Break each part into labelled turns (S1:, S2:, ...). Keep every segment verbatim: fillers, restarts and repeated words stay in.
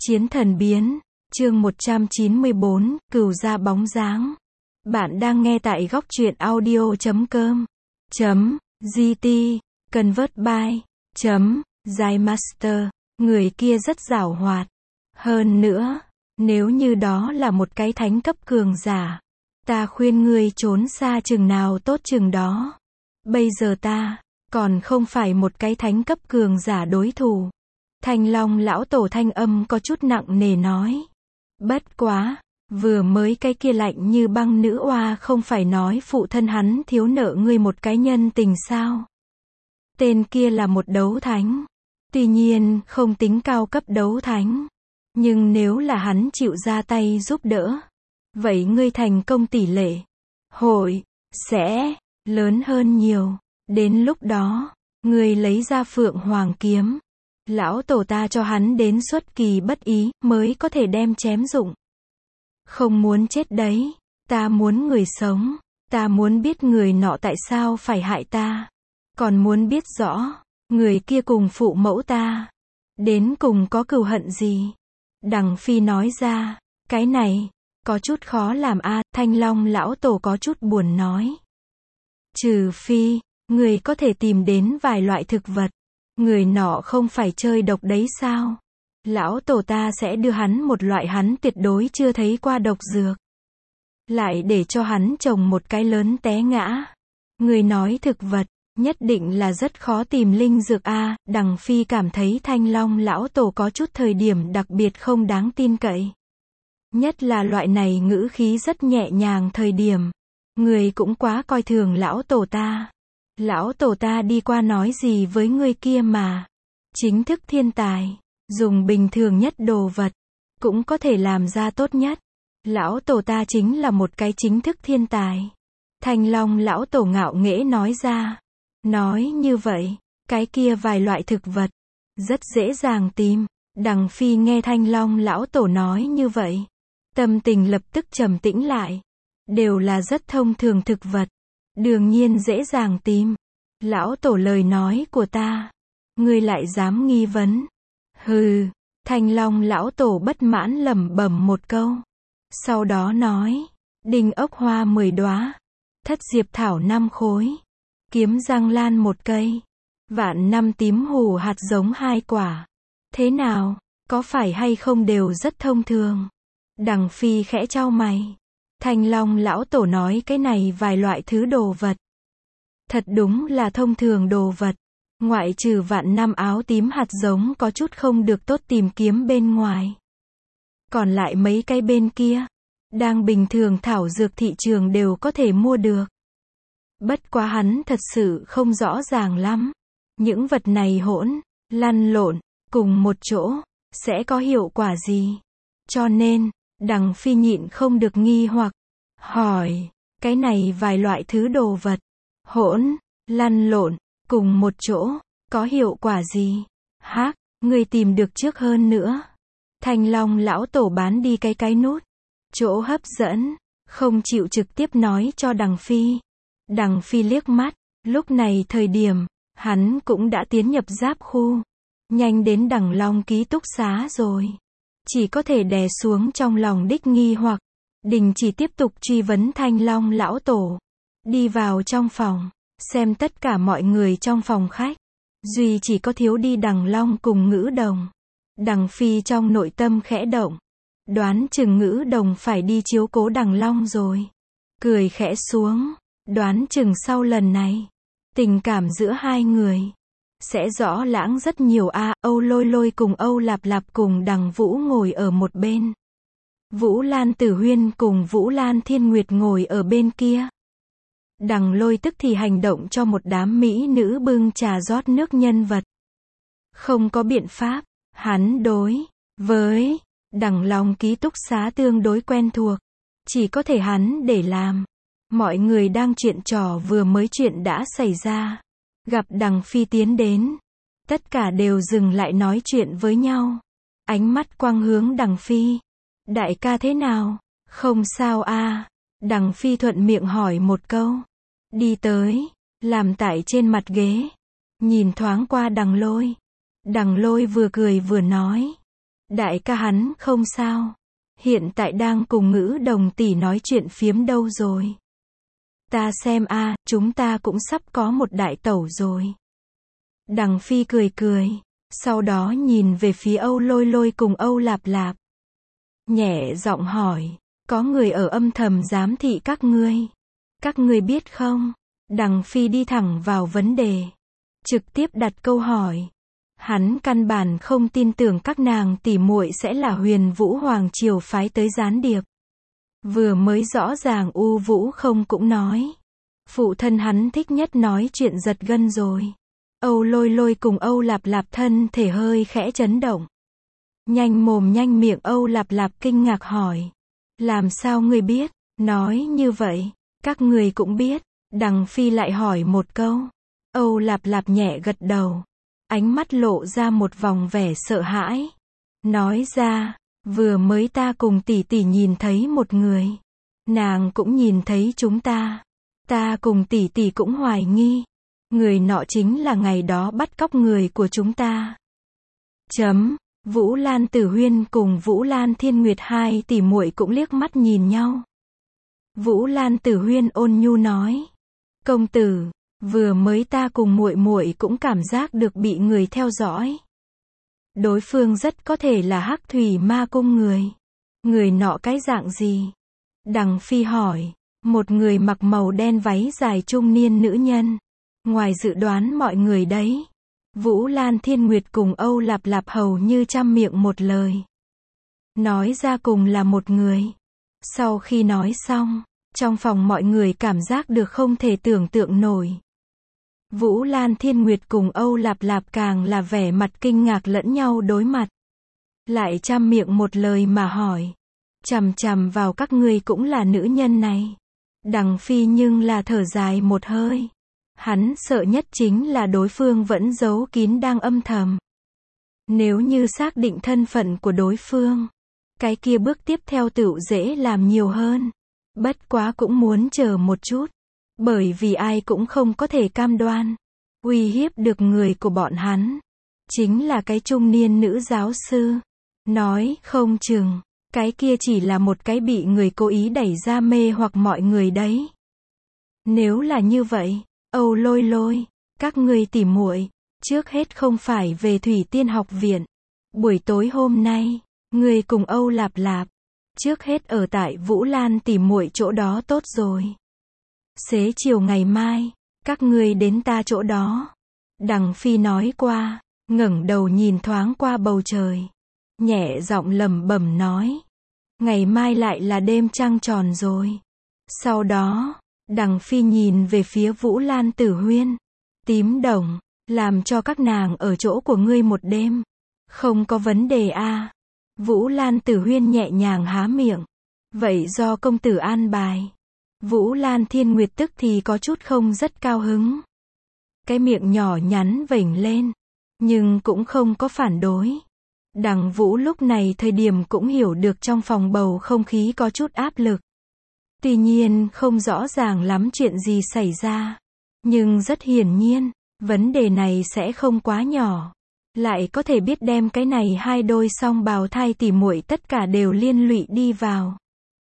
S1: Chiến thần biến, chương một trăm chín mươi bốn, cừu ra bóng dáng. Bạn đang nghe tại góc truyện audio chấm com, chấm, gt, convert by, chấm, Zymaster. Người kia rất giảo hoạt. Hơn nữa, nếu như đó là một cái thánh cấp cường giả, ta khuyên ngươi trốn xa chừng nào tốt chừng đó. Bây giờ ta, còn không phải một cái thánh cấp cường giả đối thủ. Thanh Long lão tổ thanh âm có chút nặng nề nói. Bất quá, vừa mới cái kia lạnh như băng nữ oa không phải nói phụ thân hắn thiếu nợ ngươi một cái nhân tình sao? Tên kia là một đấu thánh. Tuy nhiên, không tính cao cấp đấu thánh. Nhưng nếu là hắn chịu ra tay giúp đỡ, vậy ngươi thành công tỷ lệ hội sẽ lớn hơn nhiều. Đến lúc đó, ngươi lấy ra Phượng Hoàng kiếm, lão tổ ta cho hắn đến xuất kỳ bất ý mới có thể đem chém dụng. Không muốn chết đấy, ta muốn người sống, ta muốn biết người nọ tại sao phải hại ta, còn muốn biết rõ người kia cùng phụ mẫu ta đến cùng có cừu hận gì. Đằng Phi nói ra, cái này có chút khó làm a. À, Thanh Long lão tổ có chút buồn nói. Trừ phi người có thể tìm đến vài loại thực vật, người nọ không phải chơi độc đấy sao? Lão tổ ta sẽ đưa hắn một loại hắn tuyệt đối chưa thấy qua độc dược, lại để cho hắn trồng một cái lớn té ngã. Người nói thực vật, nhất định là rất khó tìm linh dược a. À, Đằng Phi cảm thấy Thanh Long lão tổ có chút thời điểm đặc biệt không đáng tin cậy. Nhất là loại này ngữ khí rất nhẹ nhàng thời điểm. Người cũng quá coi thường lão tổ ta. Lão tổ ta đi qua nói gì với người kia mà. Chính thức thiên tài, dùng bình thường nhất đồ vật, cũng có thể làm ra tốt nhất. Lão tổ ta chính là một cái chính thức thiên tài. Thanh Long lão tổ ngạo nghễ nói ra. Nói như vậy, cái kia vài loại thực vật, rất dễ dàng tìm. Đằng Phi nghe Thanh Long lão tổ nói như vậy, tâm tình lập tức trầm tĩnh lại. Đều là rất thông thường thực vật, đương nhiên dễ dàng tìm. Lão tổ lời nói của ta, ngươi lại dám nghi vấn? Hừ. Thanh Long lão tổ bất mãn lẩm bẩm một câu. Sau đó nói, đinh ốc hoa mười đóa, thất diệp thảo năm khối, kiếm răng lan một cây, vạn năm tím hù hạt giống hai quả. Thế nào, có phải hay không đều rất thông thường? Đằng Phi khẽ chau mày. Thanh Long lão tổ nói cái này vài loại thứ đồ vật, thật đúng là thông thường đồ vật. Ngoại trừ vạn năm áo tím hạt giống có chút không được tốt tìm kiếm bên ngoài. Còn lại mấy cái bên kia, đang bình thường thảo dược thị trường đều có thể mua được. Bất quá hắn thật sự không rõ ràng lắm. Những vật này hỗn, lăn lộn, cùng một chỗ, sẽ có hiệu quả gì? Cho nên, Đằng Phi nhịn không được nghi hoặc, hỏi, cái này vài loại thứ đồ vật, hỗn, lăn lộn, cùng một chỗ, có hiệu quả gì? Hác, người tìm được trước hơn nữa. Thanh Long lão tổ bán đi cái cái nút, chỗ hấp dẫn, không chịu trực tiếp nói cho Đằng Phi. Đằng Phi liếc mắt, lúc này thời điểm, hắn cũng đã tiến nhập giáp khu, nhanh đến Đằng Long ký túc xá rồi. Chỉ có thể đè xuống trong lòng đích nghi hoặc, đình chỉ tiếp tục truy vấn Thanh Long lão tổ. Đi vào trong phòng, xem tất cả mọi người trong phòng khách, duy chỉ có thiếu đi Đằng Long cùng Ngữ Đồng. Đằng Phi trong nội tâm khẽ động, đoán chừng Ngữ Đồng phải đi chiếu cố Đằng Long rồi. Cười khẽ xuống, đoán chừng sau lần này, tình cảm giữa hai người sẽ rõ lãng rất nhiều a. À, Âu Lôi Lôi cùng Âu Lạp Lạp cùng Đằng Vũ ngồi ở một bên, Vũ Lan Tử Huyên cùng Vũ Lan Thiên Nguyệt ngồi ở bên kia. Đằng Lôi tức thì hành động cho một đám mỹ nữ bưng trà rót nước nhân vật. Không có biện pháp, hắn đối với Đằng Long ký túc xá tương đối quen thuộc, chỉ có thể hắn để làm. Mọi người đang chuyện trò vừa mới chuyện đã xảy ra, gặp Đằng Phi tiến đến, tất cả đều dừng lại nói chuyện với nhau. Ánh mắt quang hướng Đằng Phi. Đại ca thế nào? Không sao a. À. Đằng Phi thuận miệng hỏi một câu. Đi tới, làm tại trên mặt ghế, nhìn thoáng qua Đằng Lôi. Đằng Lôi vừa cười vừa nói, Đại ca hắn không sao. Hiện tại đang cùng Ngữ Đồng tỷ nói chuyện phiếm đâu rồi. Ta xem a, chúng ta cũng sắp có một đại tẩu rồi. Đằng Phi cười cười, sau đó nhìn về phía Âu Lôi Lôi cùng Âu Lạp Lạp. Nhẹ giọng hỏi, có người ở âm thầm giám thị các ngươi. Các ngươi biết không? Đằng Phi đi thẳng vào vấn đề. Trực tiếp đặt câu hỏi. Hắn căn bản không tin tưởng các nàng tỉ muội sẽ là Huyền Vũ Hoàng Triều phái tới gián điệp. Vừa mới rõ ràng U Vũ không cũng nói. Phụ thân hắn thích nhất nói chuyện giật gân rồi. Âu Lôi Lôi cùng Âu Lạp Lạp thân thể hơi khẽ chấn động. Nhanh mồm nhanh miệng Âu Lạp Lạp kinh ngạc hỏi. Làm sao ngươi biết? Nói như vậy, các ngươi cũng biết. Đằng Phi lại hỏi một câu. Âu Lạp Lạp nhẹ gật đầu. Ánh mắt lộ ra một vòng vẻ sợ hãi. Nói ra, vừa mới ta cùng tỷ tỷ nhìn thấy một người. Nàng cũng nhìn thấy chúng ta. Ta cùng tỷ tỷ cũng hoài nghi. Người nọ chính là ngày đó bắt cóc người của chúng ta. Chấm. Vũ Lan Tử Huyên cùng Vũ Lan Thiên Nguyệt hai tỷ muội cũng liếc mắt nhìn nhau. Vũ Lan Tử Huyên ôn nhu nói. Công tử, vừa mới ta cùng muội muội cũng cảm giác được bị người theo dõi. Đối phương rất có thể là Hắc Thủy Ma Cung người. Người nọ cái dạng gì? Đằng Phi hỏi. Một người mặc màu đen váy dài trung niên nữ nhân. Ngoài dự đoán mọi người đấy. Vũ Lan Thiên Nguyệt cùng Âu Lạp Lạp hầu như trăm miệng một lời. Nói ra cùng là một người. Sau khi nói xong, trong phòng mọi người cảm giác được không thể tưởng tượng nổi. Vũ Lan Thiên Nguyệt cùng Âu Lạp Lạp càng là vẻ mặt kinh ngạc lẫn nhau đối mặt. Lại trăm miệng một lời mà hỏi. Chằm chằm vào các ngươi cũng là nữ nhân này. Đằng Phi nhưng là thở dài một hơi. Hắn sợ nhất chính là đối phương vẫn giấu kín đang âm thầm. Nếu như xác định thân phận của đối phương, cái kia bước tiếp theo tựu dễ làm nhiều hơn. Bất quá cũng muốn chờ một chút. Bởi vì ai cũng không có thể cam đoan. Uy hiếp được người của bọn hắn. Chính là cái trung niên nữ giáo sư. Nói không chừng, cái kia chỉ là một cái bị người cố ý đẩy ra mê hoặc mọi người đấy. Nếu là như vậy, Âu Lôi Lôi, các ngươi tỉ muội, trước hết không phải về Thủy Tiên học viện. Buổi tối hôm nay, ngươi cùng Âu Lạp Lạp, trước hết ở tại Vũ Lan tỉ muội chỗ đó tốt rồi. Xế chiều ngày mai, các ngươi đến ta chỗ đó. Đằng Phi nói qua, ngẩng đầu nhìn thoáng qua bầu trời. Nhẹ giọng lẩm bẩm nói. Ngày mai lại là đêm trăng tròn rồi. Sau đó, Đằng Phi nhìn về phía Vũ Lan Tử Huyên. Tím đồng, làm cho các nàng ở chỗ của ngươi một đêm. Không có vấn đề a. À. Vũ Lan Tử Huyên nhẹ nhàng há miệng. Vậy do công tử an bài. Vũ Lan Thiên Nguyệt tức thì có chút không rất cao hứng. Cái miệng nhỏ nhắn vểnh lên. Nhưng cũng không có phản đối. Đằng Vũ lúc này thời điểm cũng hiểu được trong phòng bầu không khí có chút áp lực. Tuy nhiên không rõ ràng lắm chuyện gì xảy ra. Nhưng rất hiển nhiên, vấn đề này sẽ không quá nhỏ. Lại có thể biết đem cái này hai đôi song bào thai tỉ muội tất cả đều liên lụy đi vào.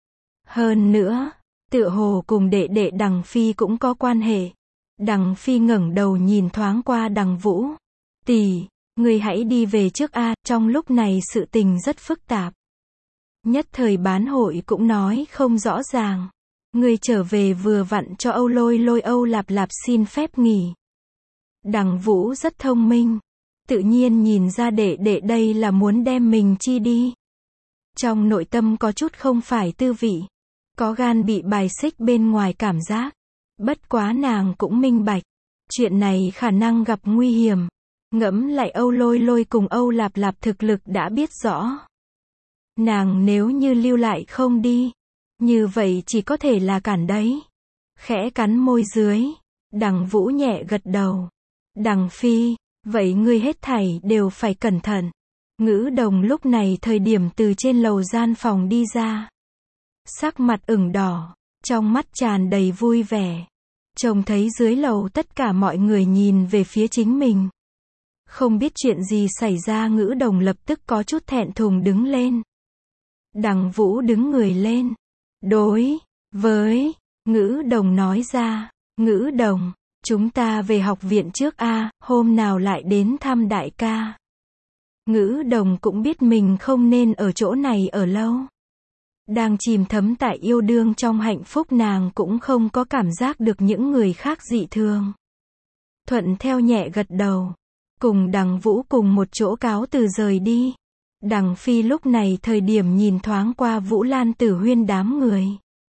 S1: Hơn nữa, tựa hồ cùng đệ đệ Đằng Phi cũng có quan hệ. Đằng Phi ngẩng đầu nhìn thoáng qua Đằng Vũ. Tỷ, ngươi hãy đi về trước a, trong lúc này sự tình rất phức tạp. Nhất thời bán hội cũng nói không rõ ràng. Ngươi trở về vừa vặn cho Âu Lôi Lôi Âu Lạp Lạp xin phép nghỉ. Đằng Vũ rất thông minh. Tự nhiên nhìn ra đệ đệ đây là muốn đem mình chi đi. Trong nội tâm có chút không phải tư vị. Có gan bị bài xích bên ngoài cảm giác. Bất quá nàng cũng minh bạch. Chuyện này khả năng gặp nguy hiểm. Ngẫm lại Âu Lôi Lôi cùng Âu Lạp Lạp thực lực đã biết rõ. Nàng nếu như lưu lại không đi. Như vậy chỉ có thể là cản đấy. Khẽ cắn môi dưới. Đằng Vũ nhẹ gật đầu. Đằng Phi, vậy ngươi hết thảy đều phải cẩn thận. Ngữ Đồng lúc này thời điểm từ trên lầu gian phòng đi ra. Sắc mặt ửng đỏ, trong mắt tràn đầy vui vẻ. Trông thấy dưới lầu tất cả mọi người nhìn về phía chính mình. Không biết chuyện gì xảy ra, Ngữ Đồng lập tức có chút thẹn thùng đứng lên. Đằng Vũ đứng người lên. Đối với Ngữ Đồng nói ra, Ngữ Đồng, chúng ta về học viện trước a, hôm nào lại đến thăm đại ca. Ngữ Đồng cũng biết mình không nên ở chỗ này ở lâu. Đang chìm thấm tại yêu đương trong hạnh phúc, nàng cũng không có cảm giác được những người khác dị thường. Thuận theo nhẹ gật đầu. Cùng Đằng Vũ cùng một chỗ cáo từ rời đi. Đằng Phi lúc này thời điểm nhìn thoáng qua Vũ Lan Tử Huyên đám người.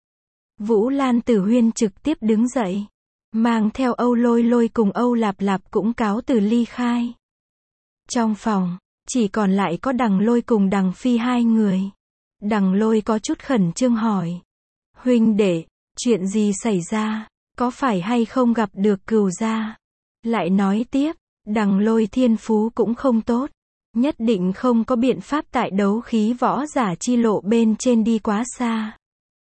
S1: Vũ Lan Tử Huyên trực tiếp đứng dậy. Mang theo Âu Lôi Lôi cùng Âu Lạp Lạp cũng cáo từ ly khai. Trong phòng, chỉ còn lại có Đằng Lôi cùng Đằng Phi hai người. Đằng Lôi có chút khẩn trương hỏi. Huynh đệ, chuyện gì xảy ra, có phải hay không gặp được Cửu gia? Lại nói tiếp, Đằng Lôi thiên phú cũng không tốt. Nhất định không có biện pháp tại đấu khí võ giả chi lộ bên trên đi quá xa.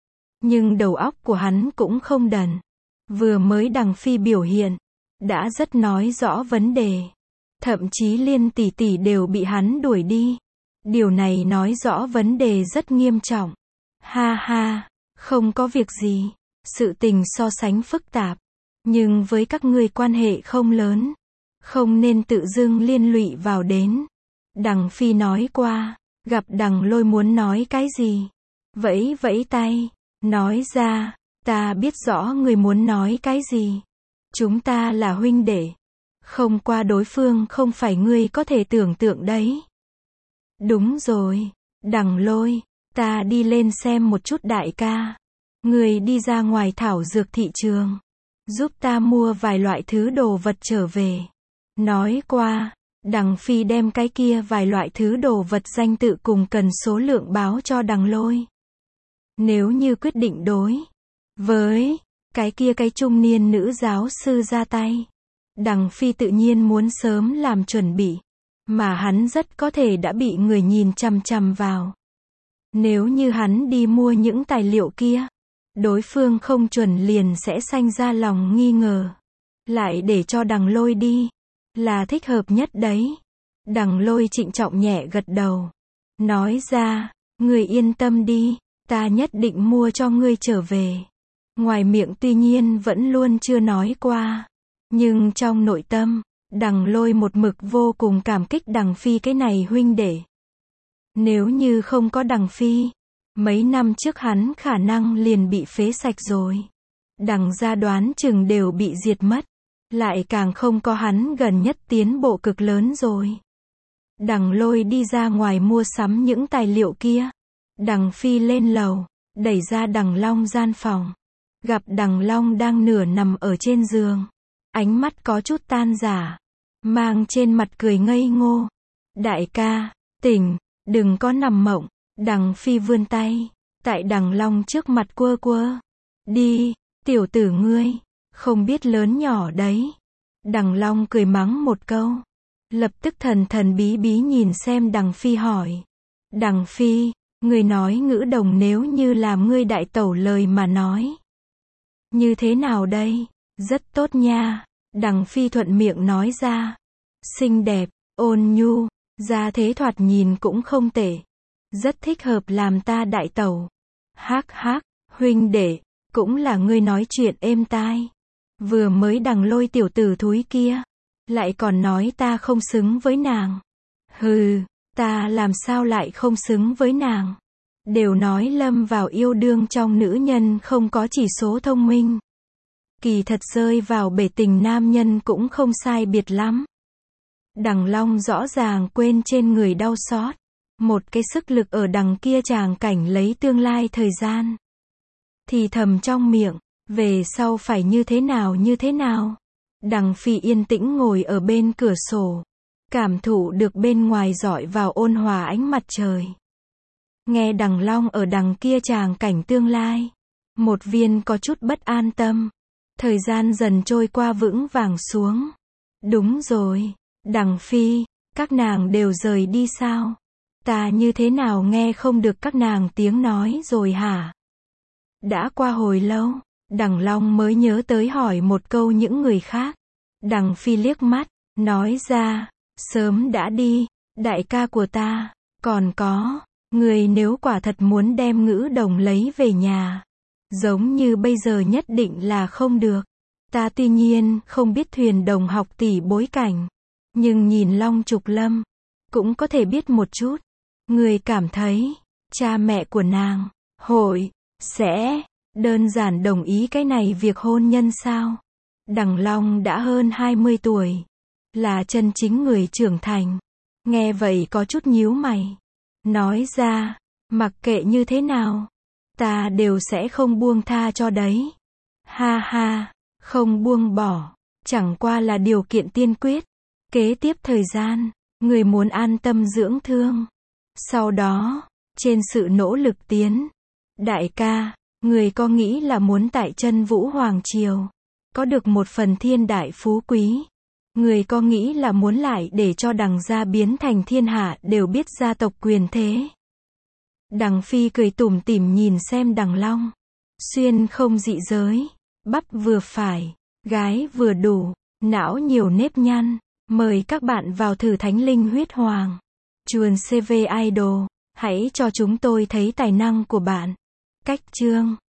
S1: Nhưng đầu óc của hắn cũng không đần. Vừa mới Đằng Phi biểu hiện, đã rất nói rõ vấn đề. Thậm chí Liên tỷ tỷ đều bị hắn đuổi đi. Điều này nói rõ vấn đề rất nghiêm trọng. Ha ha, không có việc gì. Sự tình so sánh phức tạp. Nhưng với các ngươi quan hệ không lớn. Không nên tự dưng liên lụy vào đến. Đằng Phi nói qua, gặp Đằng Lôi muốn nói cái gì. Vẫy vẫy tay, nói ra, ta biết rõ người muốn nói cái gì. Chúng ta là huynh đệ. Không qua đối phương không phải ngươi có thể tưởng tượng đấy. Đúng rồi, Đằng Lôi, ta đi lên xem một chút đại ca. Người đi ra ngoài thảo dược thị trường. Giúp ta mua vài loại thứ đồ vật trở về. Nói qua, Đằng Phi đem cái kia vài loại thứ đồ vật danh tự cùng cần số lượng báo cho Đằng Lôi. Nếu như quyết định đối với cái kia cái trung niên nữ giáo sư ra tay, Đằng Phi tự nhiên muốn sớm làm chuẩn bị, mà hắn rất có thể đã bị người nhìn chằm chằm vào. Nếu như hắn đi mua những tài liệu kia, đối phương không chuẩn liền sẽ sanh ra lòng nghi ngờ. Lại để cho Đằng Lôi đi, là thích hợp nhất đấy. Đằng Lôi trịnh trọng nhẹ gật đầu. Nói ra, người yên tâm đi, ta nhất định mua cho ngươi trở về. Ngoài miệng tuy nhiên vẫn luôn chưa nói qua. Nhưng trong nội tâm, Đằng Lôi một mực vô cùng cảm kích Đằng Phi cái này huynh đệ. Nếu như không có Đằng Phi, mấy năm trước hắn khả năng liền bị phế sạch rồi. Đằng gia đoán chừng đều bị diệt mất. Lại càng không có hắn gần nhất tiến bộ cực lớn rồi. Đằng Lôi đi ra ngoài mua sắm những tài liệu kia. Đằng Phi lên lầu, đẩy ra Đằng Long gian phòng. Gặp Đằng Long đang nửa nằm ở trên giường. Ánh mắt có chút tan rã, mang trên mặt cười ngây ngô. Đại ca, tỉnh, đừng có nằm mộng. Đằng Phi vươn tay, tại Đằng Long trước mặt quơ quơ. Đi, tiểu tử ngươi, không biết lớn nhỏ đấy. Đằng Long cười mắng một câu. Lập tức thần thần bí bí nhìn xem Đằng Phi hỏi. Đằng Phi, ngươi nói Ngữ Đồng nếu như làm ngươi đại tẩu lời mà nói. Như thế nào đây? Rất tốt nha. Đằng Phi thuận miệng nói ra. Xinh đẹp, ôn nhu, gia thế thoạt nhìn cũng không tệ. Rất thích hợp làm ta đại tẩu. Hắc hắc, huynh đệ, cũng là ngươi nói chuyện êm tai. Vừa mới Đằng Lôi tiểu tử thúi kia, lại còn nói ta không xứng với nàng. Hừ, ta làm sao lại không xứng với nàng? Đều nói lâm vào yêu đương trong nữ nhân không có chỉ số thông minh. Kỳ thật rơi vào bể tình nam nhân cũng không sai biệt lắm. Đằng Long rõ ràng quên trên người đau xót. Một cái sức lực ở đằng kia tràng cảnh lấy tương lai thời gian. Thì thầm trong miệng, về sau phải như thế nào như thế nào. Đằng Phi yên tĩnh ngồi ở bên cửa sổ. Cảm thụ được bên ngoài rọi vào ôn hòa ánh mặt trời. Nghe Đằng Long ở đằng kia tràng cảnh tương lai. Một viên có chút bất an tâm. Thời gian dần trôi qua vững vàng xuống. Đúng rồi, Đằng Phi, các nàng đều rời đi sao? Ta như thế nào nghe không được các nàng tiếng nói rồi hả? Đã qua hồi lâu, Đằng Long mới nhớ tới hỏi một câu những người khác. Đằng Phi liếc mắt, nói ra, sớm đã đi, đại ca của ta. Còn có, người nếu quả thật muốn đem Ngữ Đồng lấy về nhà, giống như bây giờ nhất định là không được. Ta tuy nhiên không biết Thuyền Đồng học tỷ bối cảnh, nhưng nhìn Long Trục Lâm, cũng có thể biết một chút. Người cảm thấy, cha mẹ của nàng, hội, sẽ, đơn giản đồng ý cái này việc hôn nhân sao? Đằng Long đã hơn hai mươi tuổi, là chân chính người trưởng thành. Nghe vậy có chút nhíu mày. Nói ra, mặc kệ như thế nào, ta đều sẽ không buông tha cho đấy. Ha ha, không buông bỏ, chẳng qua là điều kiện tiên quyết. Kế tiếp thời gian, người muốn an tâm dưỡng thương. Sau đó, trên sự nỗ lực tiến. Đại ca, người có nghĩ là muốn tại chân Vũ Hoàng Triều, có được một phần thiên đại phú quý. Người có nghĩ là muốn lại để cho Đằng gia biến thành thiên hạ đều biết gia tộc quyền thế. Đằng Phi cười tủm tỉm nhìn xem Đằng Long. Xuyên không dị giới, bắp vừa phải, gái vừa đủ, não nhiều nếp nhăn. Mời các bạn vào thử Thánh Linh Huyết Hoàng. Chuồn xê vê Idol, hãy cho chúng tôi thấy tài năng của bạn. Cách chương